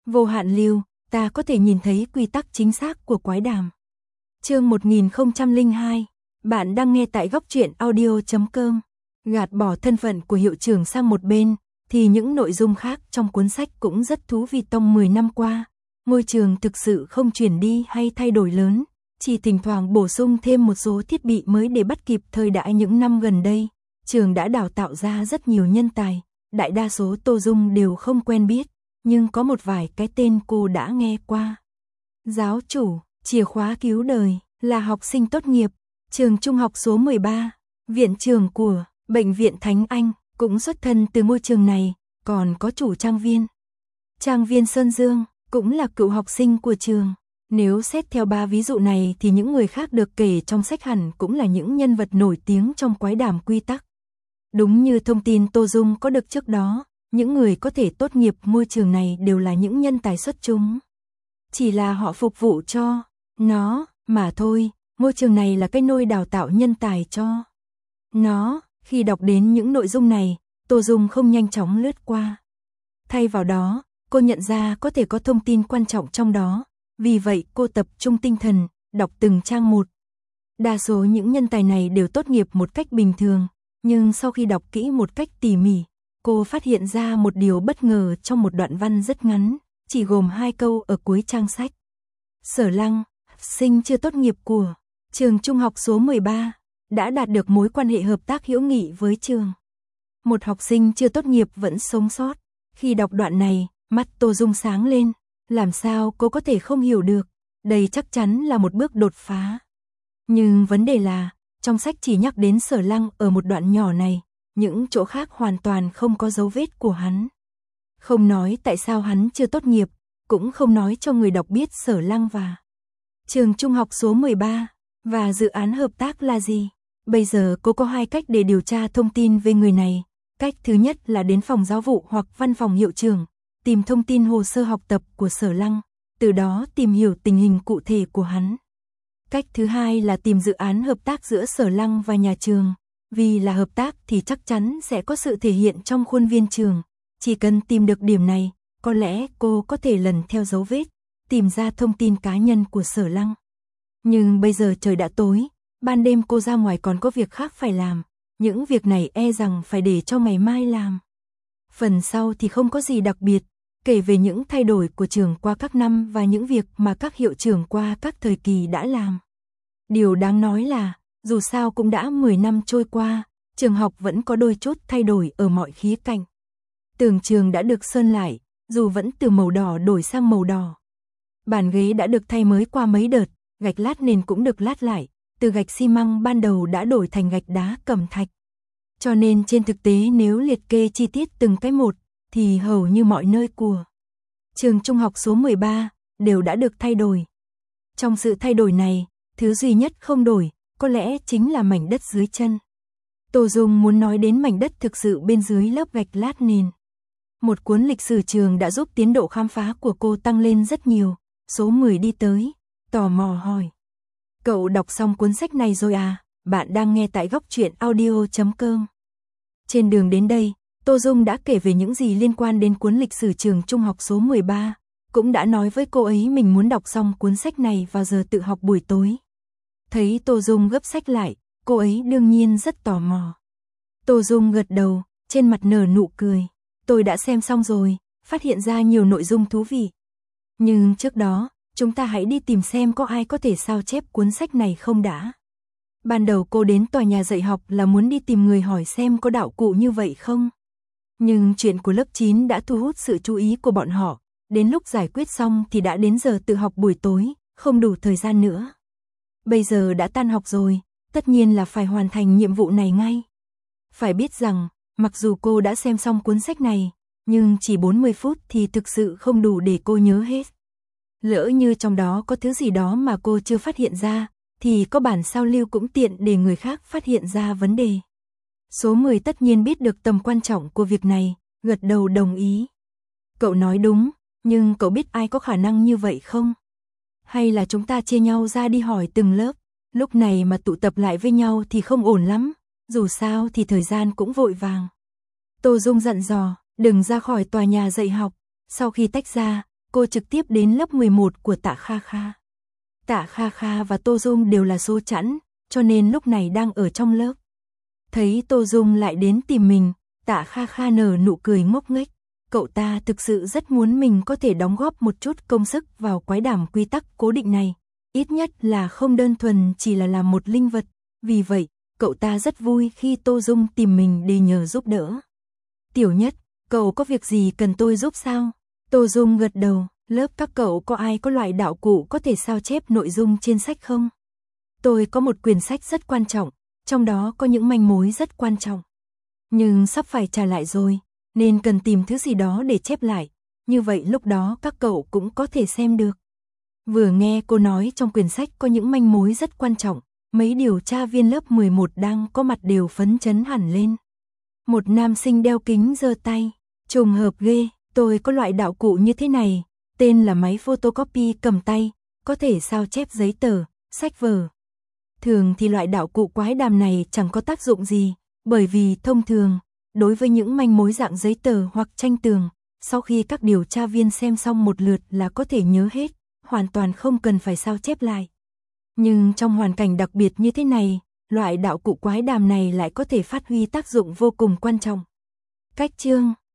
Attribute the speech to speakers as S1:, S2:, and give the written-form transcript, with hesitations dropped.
S1: Vô hạn lưu, ta có thể nhìn thấy quy tắc chính xác của quái đàm. Chương 1002, bạn đang nghe tại góc truyện audio.com. Gạt bỏ thân phận của hiệu trưởng sang một bên, thì những nội dung khác trong cuốn sách cũng rất thú vị. Trong 10 năm qua, ngôi trường thực sự không chuyển đi hay thay đổi lớn, chỉ thỉnh thoảng bổ sung thêm một số thiết bị mới để bắt kịp thời đại. Những năm gần đây, trường đã đào tạo ra rất nhiều nhân tài, đại đa số Tô Dung đều không quen biết, nhưng có một vài cái tên cô đã nghe qua. Giáo chủ, chìa khóa cứu đời, là học sinh tốt nghiệp, trường trung học số 13, viện trưởng của Bệnh viện Thánh Anh, cũng xuất thân từ môi trường này, còn có chủ trang viên Sơn Dương, cũng là cựu học sinh của trường. Nếu xét theo 3 ví dụ này thì những người khác được kể trong sách hẳn cũng là những nhân vật nổi tiếng trong quái đàm quy tắc. Đúng như thông tin Tô Dung có được trước đó, những người có thể tốt nghiệp môi trường này đều là những nhân tài xuất chúng. Chỉ là họ phục vụ cho nó mà thôi, môi trường này là cái nôi đào tạo nhân tài cho nó. Khi đọc đến những nội dung này, Tô Dung không nhanh chóng lướt qua. Thay vào đó, cô nhận ra có thể có thông tin quan trọng trong đó, vì vậy cô tập trung tinh thần, đọc từng trang một. Đa số những nhân tài này đều tốt nghiệp một cách bình thường, nhưng sau khi đọc kỹ một cách tỉ mỉ, cô phát hiện ra một điều bất ngờ trong một đoạn văn rất ngắn, chỉ gồm 2 câu ở cuối trang sách. Sở Lăng, sinh chưa tốt nghiệp của trường trung học số 13, đã đạt được mối quan hệ hợp tác hữu nghị với trường. Một học sinh chưa tốt nghiệp vẫn sống sót. Khi đọc đoạn này, mắt Tô Dung sáng lên, làm sao cô có thể không hiểu được, đây chắc chắn là một bước đột phá. Nhưng vấn đề là, trong sách chỉ nhắc đến Sở Lăng ở một đoạn nhỏ này, những chỗ khác hoàn toàn không có dấu vết của hắn. Không nói tại sao hắn chưa tốt nghiệp, cũng không nói cho người đọc biết Sở Lăng và trường trung học số 13 và dự án hợp tác là gì. Bây giờ cô có 2 cách để điều tra thông tin về người này. Cách thứ nhất là đến phòng giáo vụ hoặc văn phòng hiệu trưởng, tìm thông tin hồ sơ học tập của Sở Lăng, từ đó tìm hiểu tình hình cụ thể của hắn. Cách thứ hai là tìm dự án hợp tác giữa Sở Lăng và nhà trường, vì là hợp tác thì chắc chắn sẽ có sự thể hiện trong khuôn viên trường. Chỉ cần tìm được điểm này, có lẽ cô có thể lần theo dấu vết, tìm ra thông tin cá nhân của Sở Lăng. Nhưng bây giờ trời đã tối, ban đêm cô ra ngoài còn có việc khác phải làm, những việc này e rằng phải để cho ngày mai làm. Phần sau thì không có gì đặc biệt, kể về những thay đổi của trường qua các năm và những việc mà các hiệu trưởng qua các thời kỳ đã làm. Điều đáng nói là, dù sao cũng đã 10 năm trôi qua, trường học vẫn có đôi chút thay đổi ở mọi khía cạnh. Tường trường đã được sơn lại, dù vẫn từ màu đỏ đổi sang màu đỏ. Bàn ghế đã được thay mới qua mấy đợt, gạch lát nền cũng được lát lại, từ gạch xi măng ban đầu đã đổi thành gạch đá cẩm thạch. Cho nên trên thực tế nếu liệt kê chi tiết từng cái một, thì hầu như mọi nơi của trường trung học số 13 đều đã được thay đổi. Trong sự thay đổi này, thứ duy nhất không đổi, có lẽ chính là mảnh đất dưới chân. Tô Dung muốn nói đến mảnh đất thực sự bên dưới lớp gạch lát nền. Một cuốn lịch sử trường đã giúp tiến độ khám phá của cô tăng lên rất nhiều. Số 10 đi tới, tò mò hỏi. Cậu đọc xong cuốn sách này rồi à? Bạn đang nghe tại góc truyện audio.com. Trên đường đến đây, Tô Dung đã kể về những gì liên quan đến cuốn lịch sử trường trung học số 13, cũng đã nói với cô ấy mình muốn đọc xong cuốn sách này vào giờ tự học buổi tối. Thấy Tô Dung gấp sách lại, cô ấy đương nhiên rất tò mò. Tô Dung gật đầu, trên mặt nở nụ cười. Tôi đã xem xong rồi, phát hiện ra nhiều nội dung thú vị. Nhưng trước đó, chúng ta hãy đi tìm xem có ai có thể sao chép cuốn sách này không đã. Ban đầu cô đến tòa nhà dạy học là muốn đi tìm người hỏi xem có đạo cụ như vậy không. Nhưng chuyện của lớp 9 đã thu hút sự chú ý của bọn họ. Đến lúc giải quyết xong thì đã đến giờ tự học buổi tối, không đủ thời gian nữa. Bây giờ đã tan học rồi, tất nhiên là phải hoàn thành nhiệm vụ này ngay. Phải biết rằng, mặc dù cô đã xem xong cuốn sách này, nhưng chỉ 40 phút thì thực sự không đủ để cô nhớ hết. Lỡ như trong đó có thứ gì đó mà cô chưa phát hiện ra, thì có bản sao lưu cũng tiện để người khác phát hiện ra vấn đề. Số 10 tất nhiên biết được tầm quan trọng của việc này, gật đầu đồng ý. Cậu nói đúng, nhưng cậu biết ai có khả năng như vậy không? Hay là chúng ta chia nhau ra đi hỏi từng lớp, lúc này mà tụ tập lại với nhau thì không ổn lắm, dù sao thì thời gian cũng vội vàng. Tô Dung dặn dò, đừng ra khỏi tòa nhà dạy học. Sau khi tách ra, cô trực tiếp đến lớp 11 của Tạ Kha Kha. Tạ Kha Kha và Tô Dung đều là số chẵn, cho nên lúc này đang ở trong lớp. Thấy Tô Dung lại đến tìm mình, Tạ Kha Kha nở nụ cười ngốc nghếch. Cậu ta thực sự rất muốn mình có thể đóng góp một chút công sức vào quái đàm quy tắc cố định này. Ít nhất là không đơn thuần chỉ là làm một linh vật. Vì vậy, cậu ta rất vui khi Tô Dung tìm mình để nhờ giúp đỡ. Tiểu Nhất, cậu có việc gì cần tôi giúp sao? Tô Dung gật đầu, lớp các cậu có ai có loại đạo cụ có thể sao chép nội dung trên sách không? Tôi có một quyển sách rất quan trọng, trong đó có những manh mối rất quan trọng. Nhưng sắp phải trả lại rồi, nên cần tìm thứ gì đó để chép lại, như vậy lúc đó các cậu cũng có thể xem được. Vừa nghe cô nói trong quyển sách có những manh mối rất quan trọng, mấy điều tra viên lớp 11 đang có mặt đều phấn chấn hẳn lên. Một nam sinh đeo kính giơ tay, trùng hợp ghê, tôi có loại đạo cụ như thế này, tên là máy photocopy cầm tay, có thể sao chép giấy tờ, sách vở. Thường thì loại đạo cụ quái đàm này chẳng có tác dụng gì, bởi vì thông thường, đối với những manh mối dạng giấy tờ hoặc tranh tường, sau khi các điều tra viên xem xong một lượt là có thể nhớ hết, hoàn toàn không cần phải sao chép lại. Nhưng trong hoàn cảnh đặc biệt như thế này, loại đạo cụ quái đàm này lại có thể phát huy tác dụng vô cùng quan trọng. Cách chương